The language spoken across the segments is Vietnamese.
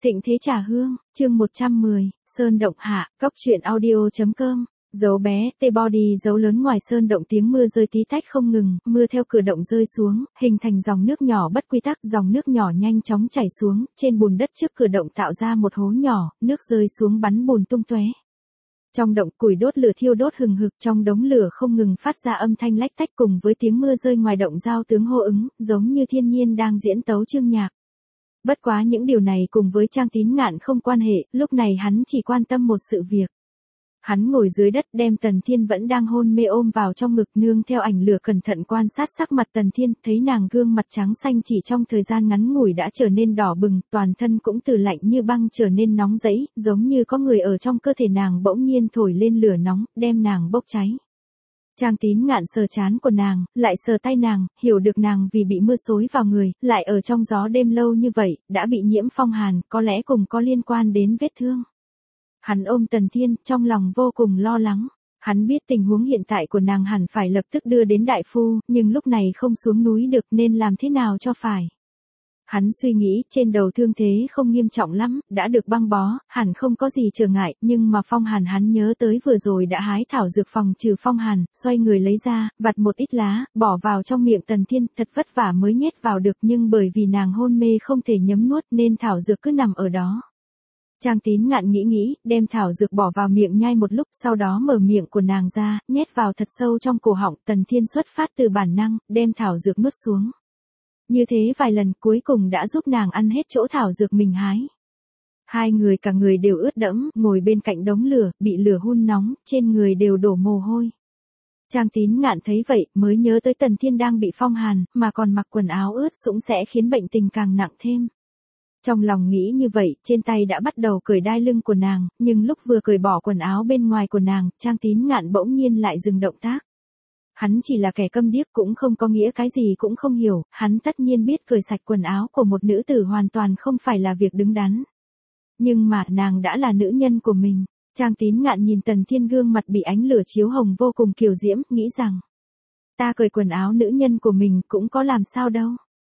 Thịnh Thế Trà Hương, chương 110, Sơn Động Hạ, Cốc truyện audio.com. Dấu bé, T-body dấu lớn ngoài sơn động, tiếng mưa rơi tí tách không ngừng, mưa theo cửa động rơi xuống, hình thành dòng nước nhỏ bất quy tắc, dòng nước nhỏ nhanh chóng chảy xuống, trên bùn đất trước cửa động tạo ra một hố nhỏ, nước rơi xuống bắn bùn tung tóe. Trong động củi đốt lửa thiêu đốt hừng hực, trong đống lửa không ngừng phát ra âm thanh lách tách cùng với tiếng mưa rơi ngoài động giao tướng hô ứng, giống như thiên nhiên đang diễn tấu chương nhạc. Bất quá những điều này cùng với Trang Tín Ngạn không quan hệ, lúc này hắn chỉ quan tâm một sự việc. Hắn ngồi dưới đất đem Tần Thiên vẫn đang hôn mê ôm vào trong ngực, nương theo ảnh lửa cẩn thận quan sát sắc mặt Tần Thiên, thấy nàng gương mặt trắng xanh chỉ trong thời gian ngắn ngủi đã trở nên đỏ bừng, toàn thân cũng từ lạnh như băng trở nên nóng rẫy, giống như có người ở trong cơ thể nàng bỗng nhiên thổi lên lửa nóng, đem nàng bốc cháy. Trang Tín Ngạn sờ trán của nàng, lại sờ tay nàng, hiểu được nàng vì bị mưa xối vào người, lại ở trong gió đêm lâu như vậy, đã bị nhiễm phong hàn, có lẽ cùng có liên quan đến vết thương. Hắn ôm Tần Thiên, trong lòng vô cùng lo lắng. Hắn biết tình huống hiện tại của nàng hẳn phải lập tức đưa đến đại phu, nhưng lúc này không xuống núi được nên làm thế nào cho phải. Hắn suy nghĩ, trên đầu thương thế không nghiêm trọng lắm, đã được băng bó, hẳn không có gì trở ngại, nhưng mà phong hàn hắn nhớ tới vừa rồi đã hái thảo dược phòng trừ phong hàn, xoay người lấy ra, vặt một ít lá, bỏ vào trong miệng Tần Thiên, thật vất vả mới nhét vào được, nhưng bởi vì nàng hôn mê không thể nhấm nuốt nên thảo dược cứ nằm ở đó. Trang Tín Ngạn nghĩ, đem thảo dược bỏ vào miệng nhai một lúc, sau đó mở miệng của nàng ra, nhét vào thật sâu trong cổ họng, Tần Thiên xuất phát từ bản năng, đem thảo dược nuốt xuống. Như thế vài lần cuối cùng đã giúp nàng ăn hết chỗ thảo dược mình hái. Hai người cả người đều ướt đẫm, ngồi bên cạnh đống lửa, bị lửa hun nóng, trên người đều đổ mồ hôi. Trang Tín Ngạn thấy vậy, mới nhớ tới Tần Thiên đang bị phong hàn, mà còn mặc quần áo ướt sũng sẽ khiến bệnh tình càng nặng thêm. Trong lòng nghĩ như vậy, trên tay đã bắt đầu cởi đai lưng của nàng, nhưng lúc vừa cởi bỏ quần áo bên ngoài của nàng, Trang Tín Ngạn bỗng nhiên lại dừng động tác. Hắn chỉ là kẻ câm điếc cũng không có nghĩa cái gì cũng không hiểu, hắn tất nhiên biết cởi sạch quần áo của một nữ tử hoàn toàn không phải là việc đứng đắn. Nhưng mà nàng đã là nữ nhân của mình. Trang Tín Ngạn nhìn Tần Thiên gương mặt bị ánh lửa chiếu hồng vô cùng kiều diễm, nghĩ rằng, ta cởi quần áo nữ nhân của mình cũng có làm sao đâu.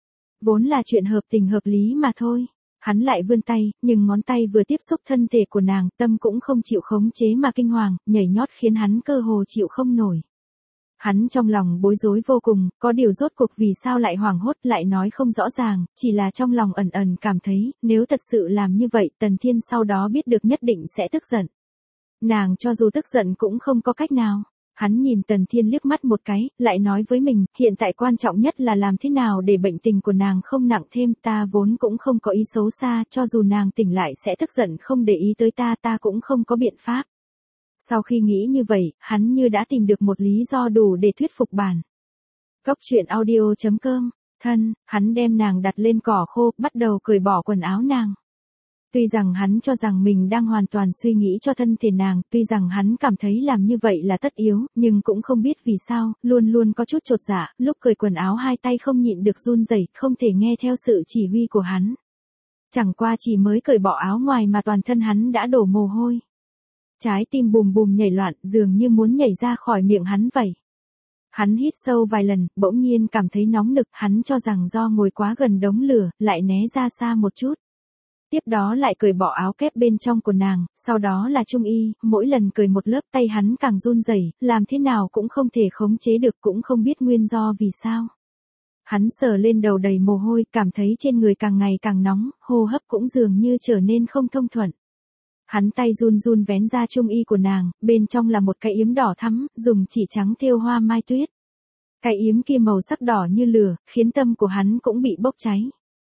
Vốn là chuyện hợp tình hợp lý mà thôi. Hắn lại vươn tay, nhưng ngón tay vừa tiếp xúc thân thể của nàng, tâm cũng không chịu khống chế mà kinh hoàng, nhảy nhót khiến hắn cơ hồ chịu không nổi. Hắn trong lòng bối rối vô cùng, có điều rốt cuộc vì sao lại hoảng hốt, lại nói không rõ ràng, chỉ là trong lòng ẩn ẩn cảm thấy, nếu thật sự làm như vậy, Tần Thiên sau đó biết được nhất định sẽ tức giận. Nàng cho dù tức giận cũng không có cách nào. Hắn nhìn Tần Thiên liếc mắt một cái, lại nói với mình, hiện tại quan trọng nhất là làm thế nào để bệnh tình của nàng không nặng thêm, ta vốn cũng không có ý xấu xa, cho dù nàng tỉnh lại sẽ tức giận không để ý tới ta, ta cũng không có biện pháp. Sau khi nghĩ như vậy, hắn như đã tìm được một lý do đủ để thuyết phục bản. Cốc truyện audio.com, hắn đem nàng đặt lên cỏ khô, bắt đầu cởi bỏ quần áo nàng. Tuy rằng hắn cho rằng mình đang hoàn toàn suy nghĩ cho thân thể nàng, tuy rằng hắn cảm thấy làm như vậy là tất yếu, nhưng cũng không biết vì sao, luôn luôn có chút chột dạ, lúc cởi quần áo hai tay không nhịn được run rẩy, không thể nghe theo sự chỉ huy của hắn. Chẳng qua chỉ mới cởi bỏ áo ngoài mà toàn thân hắn đã đổ mồ hôi. Trái tim bùm bùm nhảy loạn, dường như muốn nhảy ra khỏi miệng hắn vậy. Hắn hít sâu vài lần, bỗng nhiên cảm thấy nóng nực, hắn cho rằng do ngồi quá gần đống lửa, lại né ra xa một chút. Tiếp đó lại cởi bỏ áo kép bên trong của nàng, sau đó là trung y, mỗi lần cởi một lớp tay hắn càng run rẩy, làm thế nào cũng không thể khống chế được, cũng không biết nguyên do vì sao. Hắn sờ lên đầu đầy mồ hôi, cảm thấy trên người càng ngày càng nóng, hô hấp cũng dường như trở nên không thông thuận. Hắn tay run run vén ra trung y của nàng, bên trong là một cái yếm đỏ thắm, dùng chỉ trắng thêu hoa mai tuyết. Cái yếm kia màu sắc đỏ như lửa, khiến tâm của hắn cũng bị bốc cháy.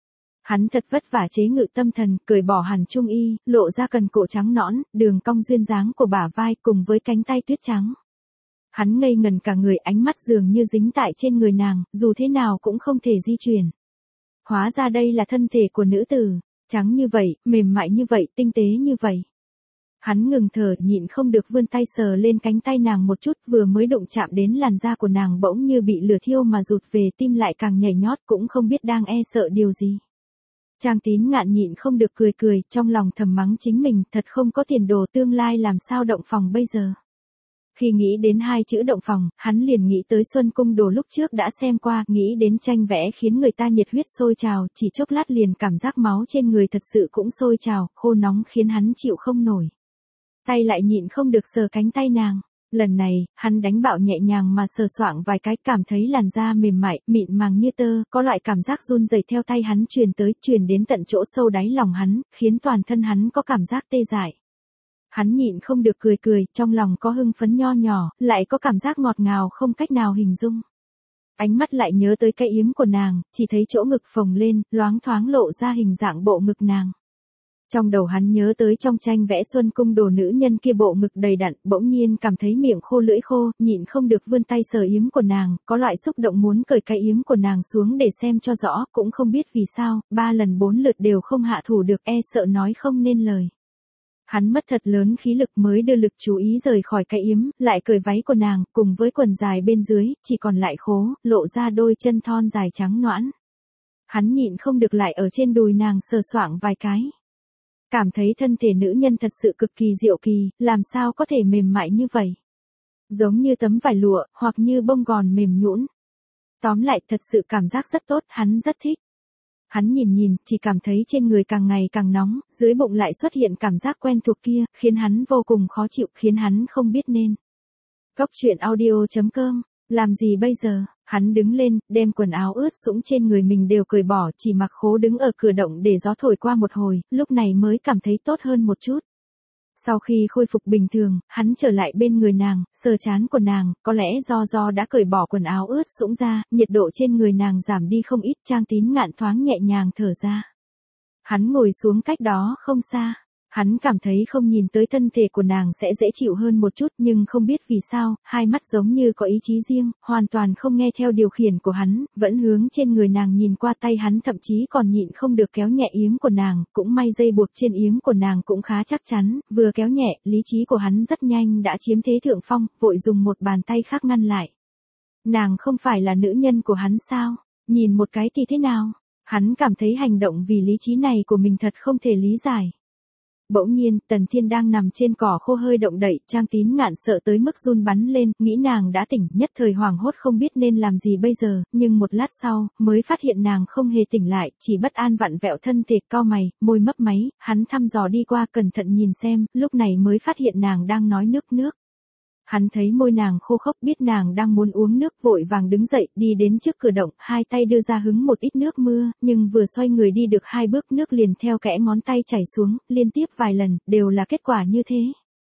Hắn thật vất vả chế ngự tâm thần, cởi bỏ hẳn trung y, lộ ra cần cổ trắng nõn, đường cong duyên dáng của bả vai cùng với cánh tay tuyết trắng. Hắn ngây ngần cả người, ánh mắt dường như dính tại trên người nàng, dù thế nào cũng không thể di chuyển. Hóa ra đây là thân thể của nữ tử, trắng như vậy, mềm mại như vậy, tinh tế như vậy. Hắn ngừng thở, nhịn không được vươn tay sờ lên cánh tay nàng một chút, vừa mới đụng chạm đến làn da của nàng bỗng như bị lửa thiêu mà rụt về, tim lại càng nhảy nhót, cũng không biết đang e sợ điều gì. Trang Tín Ngạn nhịn không được cười, trong lòng thầm mắng chính mình, thật không có tiền đồ, tương lai làm sao động phòng bây giờ. Khi nghĩ đến hai chữ động phòng, hắn liền nghĩ tới Xuân Cung Đồ lúc trước đã xem qua, nghĩ đến tranh vẽ khiến người ta nhiệt huyết sôi trào, chỉ chốc lát liền cảm giác máu trên người thật sự cũng sôi trào, khô nóng khiến hắn chịu không nổi. Tay lại nhịn không được sờ cánh tay nàng. Lần này, hắn đánh bạo nhẹ nhàng mà sờ soạng vài cái, cảm thấy làn da mềm mại, mịn màng như tơ, có loại cảm giác run rẩy theo tay hắn truyền đến tận chỗ sâu đáy lòng hắn, khiến toàn thân hắn có cảm giác tê dại. Hắn nhịn không được cười, trong lòng có hưng phấn nho nhỏ, lại có cảm giác ngọt ngào không cách nào hình dung. Ánh mắt lại nhớ tới cái yếm của nàng, chỉ thấy chỗ ngực phồng lên, loáng thoáng lộ ra hình dạng bộ ngực nàng. Trong đầu hắn nhớ tới trong tranh vẽ Xuân Cung Đồ nữ nhân kia bộ ngực đầy đặn, bỗng nhiên cảm thấy miệng khô lưỡi khô, nhịn không được vươn tay sờ yếm của nàng, có loại xúc động muốn cởi cái yếm của nàng xuống để xem cho rõ, cũng không biết vì sao, 3 lần 4 lượt đều không hạ thủ được, sợ nói không nên lời. Hắn mất thật lớn khí lực mới đưa lực chú ý rời khỏi cái yếm, lại cởi váy của nàng, cùng với quần dài bên dưới, chỉ còn lại khố, lộ ra đôi chân thon dài trắng nõn. Hắn nhịn không được lại ở trên đùi nàng sờ soạng vài cái. Cảm thấy thân thể nữ nhân thật sự cực kỳ diệu kỳ, làm sao có thể mềm mại như vậy. Giống như tấm vải lụa, hoặc như bông gòn mềm nhũn. Tóm lại thật sự cảm giác rất tốt, hắn rất thích. Hắn nhìn, chỉ cảm thấy trên người càng ngày càng nóng, dưới bụng lại xuất hiện cảm giác quen thuộc kia, khiến hắn vô cùng khó chịu, khiến hắn không biết nên. Cốc truyện audio.com, làm gì bây giờ? Hắn đứng lên, đem quần áo ướt sũng trên người mình đều cởi bỏ, chỉ mặc khố đứng ở cửa động để gió thổi qua một hồi, lúc này mới cảm thấy tốt hơn một chút. Sau khi khôi phục bình thường, hắn trở lại bên người nàng, sờ trán của nàng, có lẽ do đã cởi bỏ quần áo ướt sũng ra, nhiệt độ trên người nàng giảm đi không ít, Trang Tín Ngạn thoáng nhẹ nhàng thở ra. Hắn ngồi xuống cách đó không xa. Hắn cảm thấy không nhìn tới thân thể của nàng sẽ dễ chịu hơn một chút, nhưng không biết vì sao, hai mắt giống như có ý chí riêng, hoàn toàn không nghe theo điều khiển của hắn, vẫn hướng trên người nàng nhìn qua, tay hắn thậm chí còn nhịn không được kéo nhẹ yếm của nàng, cũng may dây buộc trên yếm của nàng cũng khá chắc chắn, vừa kéo nhẹ, lý trí của hắn rất nhanh đã chiếm thế thượng phong, vội dùng một bàn tay khác ngăn lại. Nàng không phải là nữ nhân của hắn sao? Nhìn một cái thì thế nào? Hắn cảm thấy hành động vì lý trí này của mình thật không thể lý giải. Bỗng nhiên, Tần Thiên đang nằm trên cỏ khô hơi động đậy, Trang Tín Ngạn sợ tới mức run bắn lên, nghĩ nàng đã tỉnh, nhất thời hoảng hốt không biết nên làm gì bây giờ, nhưng một lát sau, mới phát hiện nàng không hề tỉnh lại, chỉ bất an vặn vẹo thân thể, cau mày, môi mấp máy, hắn thăm dò đi qua cẩn thận nhìn xem, lúc này mới phát hiện nàng đang nói nước. Hắn thấy môi nàng khô khốc, biết nàng đang muốn uống nước, vội vàng đứng dậy, đi đến trước cửa động, hai tay đưa ra hứng một ít nước mưa, nhưng vừa xoay người đi được 2 bước nước liền theo kẽ ngón tay chảy xuống, liên tiếp vài lần, đều là kết quả như thế.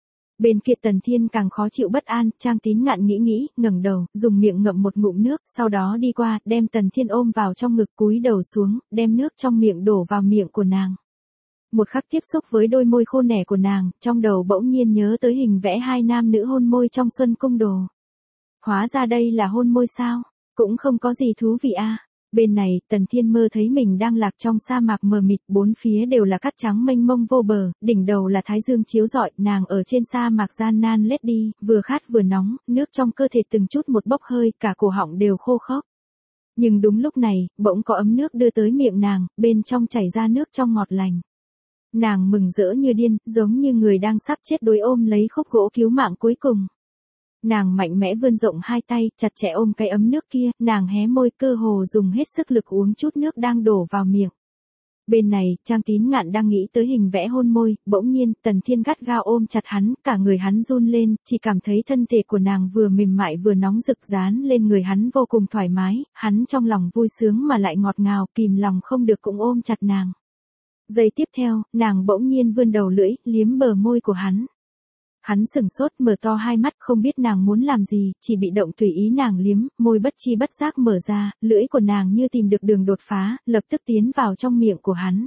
Bên kia Tần Thiên càng khó chịu bất an, Trang Tín Ngạn nghĩ, ngẩng đầu, dùng miệng ngậm một ngụm nước, sau đó đi qua, đem Tần Thiên ôm vào trong ngực, cúi đầu xuống, đem nước trong miệng đổ vào miệng của nàng. Một khắc tiếp xúc với đôi môi khô nẻ của nàng, trong đầu bỗng nhiên nhớ tới hình vẽ 2 nam nữ hôn môi trong Xuân Cung Đồ. Hóa ra đây là hôn môi sao? Cũng không có gì thú vị a. Bên này, Tần Thiên mơ thấy mình đang lạc trong sa mạc mờ mịt, bốn phía đều là cát trắng mênh mông vô bờ, đỉnh đầu là thái dương chiếu rọi, nàng ở trên sa mạc gian nan lết đi, vừa khát vừa nóng, nước trong cơ thể từng chút một bốc hơi, cả cổ họng đều khô khốc. Nhưng đúng lúc này, bỗng có ấm nước đưa tới miệng nàng, bên trong chảy ra nước trong ngọt lành. Nàng mừng rỡ như điên, giống như người đang sắp chết đuối ôm lấy khúc gỗ cứu mạng cuối cùng. Nàng mạnh mẽ vươn rộng hai tay, chặt chẽ ôm cái ấm nước kia, nàng hé môi, cơ hồ dùng hết sức lực uống chút nước đang đổ vào miệng. Bên này, Trang Tín Ngạn đang nghĩ tới hình vẽ hôn môi, bỗng nhiên, Tần Thiên gắt gao ôm chặt hắn, cả người hắn run lên, chỉ cảm thấy thân thể của nàng vừa mềm mại vừa nóng rực dán lên người hắn vô cùng thoải mái, hắn trong lòng vui sướng mà lại ngọt ngào, kìm lòng không được cũng ôm chặt nàng. Giây tiếp theo, nàng bỗng nhiên vươn đầu lưỡi, liếm bờ môi của hắn. Hắn sừng sốt, mở to hai mắt, không biết nàng muốn làm gì, chỉ bị động tùy ý nàng liếm, môi bất chi bất giác mở ra, lưỡi của nàng như tìm được đường đột phá, lập tức tiến vào trong miệng của hắn.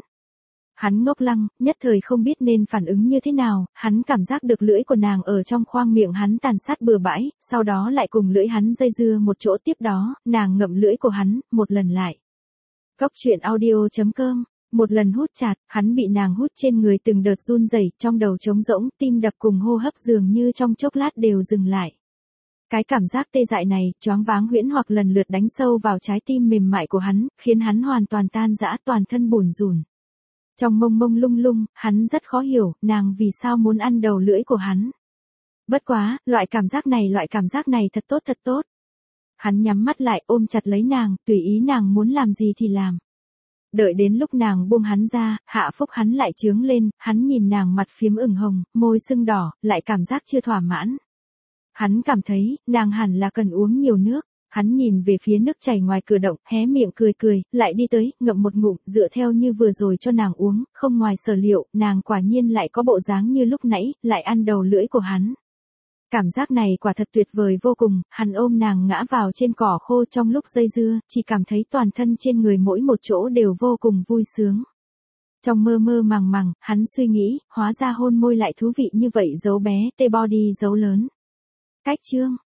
Hắn ngốc lăng, nhất thời không biết nên phản ứng như thế nào, hắn cảm giác được lưỡi của nàng ở trong khoang miệng hắn tàn sát bừa bãi, sau đó lại cùng lưỡi hắn dây dưa một chỗ, tiếp đó, nàng ngậm lưỡi của hắn, một lần lại. Cốc truyện audio.com. Một lần hút chặt, hắn bị nàng hút trên người từng đợt run rẩy, trong đầu trống rỗng, tim đập cùng hô hấp dường như trong chốc lát đều dừng lại. Cái cảm giác tê dại này, choáng váng huyễn hoặc lần lượt đánh sâu vào trái tim mềm mại của hắn, khiến hắn hoàn toàn tan rã, toàn thân bủn rủn. Trong mông mông lung lung, hắn rất khó hiểu, nàng vì sao muốn ăn đầu lưỡi của hắn. Bất quá, loại cảm giác này thật tốt thật tốt. Hắn nhắm mắt lại ôm chặt lấy nàng, tùy ý nàng muốn làm gì thì làm. Đợi đến lúc nàng buông hắn ra, hạ phúc hắn lại chướng lên, hắn nhìn nàng mặt phiếm ửng hồng, môi sưng đỏ, lại cảm giác chưa thỏa mãn. Hắn cảm thấy, nàng hẳn là cần uống nhiều nước. Hắn nhìn về phía nước chảy ngoài cửa động, hé miệng cười cười, lại đi tới, ngậm một ngụm, dựa theo như vừa rồi cho nàng uống, không ngoài sở liệu, nàng quả nhiên lại có bộ dáng như lúc nãy, lại ăn đầu lưỡi của hắn. Cảm giác này quả thật tuyệt vời vô cùng, hắn ôm nàng ngã vào trên cỏ khô trong lúc dây dưa, chỉ cảm thấy toàn thân trên người mỗi một chỗ đều vô cùng vui sướng. Trong mơ mơ màng màng, hắn suy nghĩ, hóa ra hôn môi lại thú vị như vậy, dấu bé, T-body dấu lớn. Cách chương